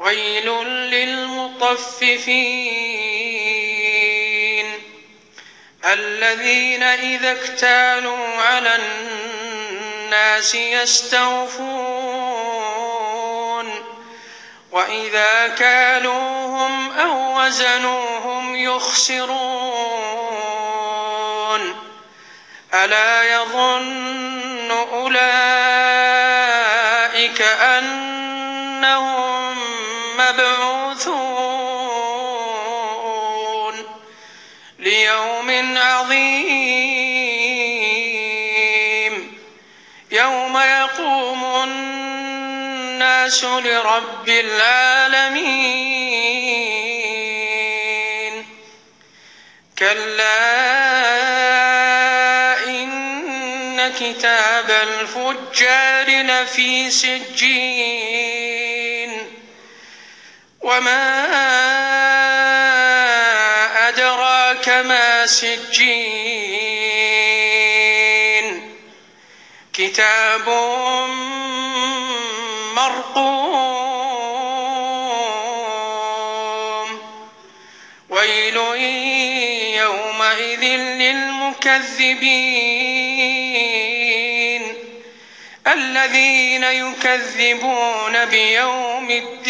ويل للمطففين الذين إذا اكتالوا على الناس يستوفون وإذا كالوهم أو وزنوهم يخسرون ألا يظن أولئك أنهم مبعوثون ليوم عظيم يوم يقوم الناس لرب العالمين كلا إن كتاب الفجار لفي سجين وما أدراك ما سجين كتاب مرقوم ويل يومئذ للمكذبين الذين يكذبون بيوم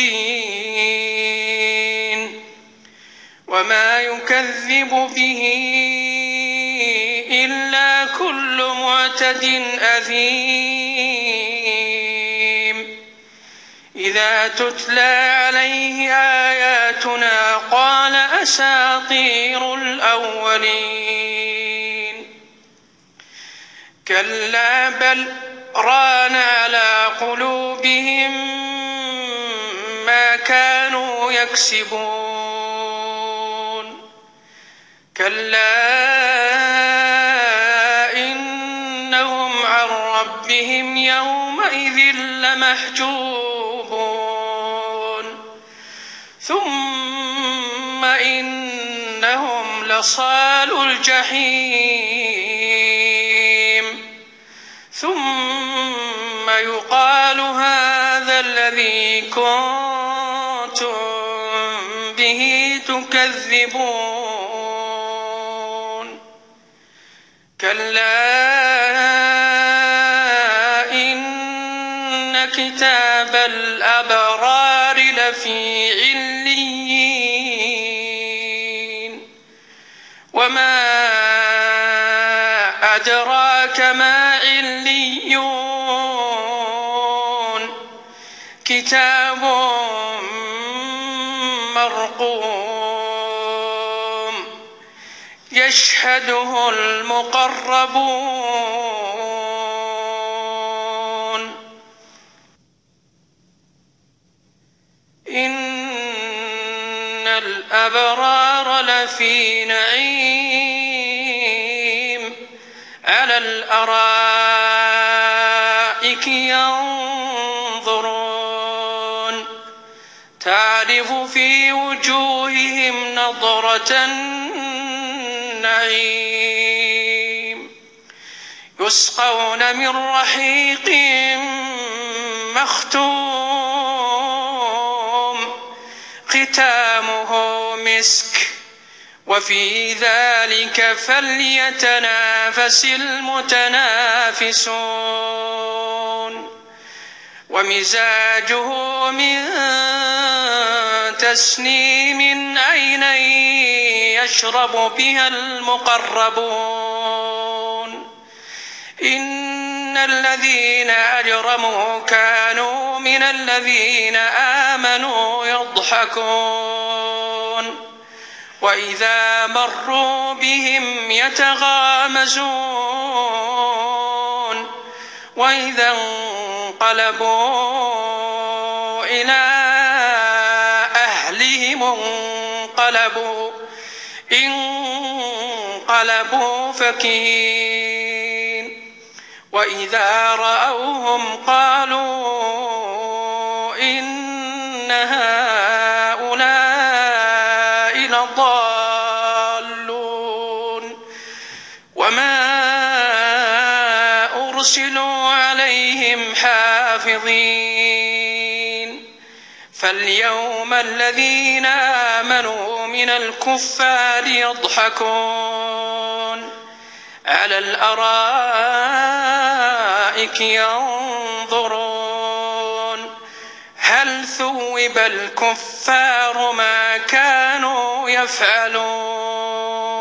الدين وما يكذب به إلا كل معتد أثيم إذا تتلى عليه آياتنا قال أساطير الأولين كلا بل ران على قلوبهم ما كانوا يكسبون كلا إنهم عن ربهم يومئذ لمحجوبون ثم إنهم لصالو الجحيم ثم يقال هذا الذي كنتم به تكذبون كلا إن كتاب الأبرار لفي عليين وما أدراك ما عليون كتاب مرقوم يشهده المقربون إن الأبرار لفي نعيم على الأرائك ينظرون تعرف في وجوههم نضرة النعيم يسقون من رحيق مختوم ختامه مسك وفي ذلك فليتنافس المتنافسون ومزاجه من تسنيم عينا يشرب بها المقربون إن الذين أجرموا كانوا من الذين آمنوا يضحكون وإذا مروا بهم يتغامزون وإذا انقلبوا إلى أهلهم انقلبوا فكهين وإذا رأوهم قالوا إن هؤلاء لضالون وما أرسلوا عليهم حافظين فاليوم الذين آمنوا من الكفار يضحكون على الأرائك ينظرون هل ثوب الكفار ما كانوا يفعلون